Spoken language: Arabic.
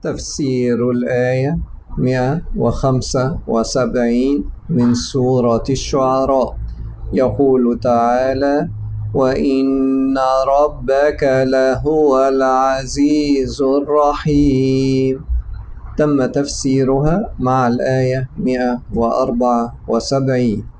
تفسير الآية 175 من سورة الشعراء. يقول تعالى: وإن ربك لهو العزيز الرحيم. تم تفسيرها مع الآية 174.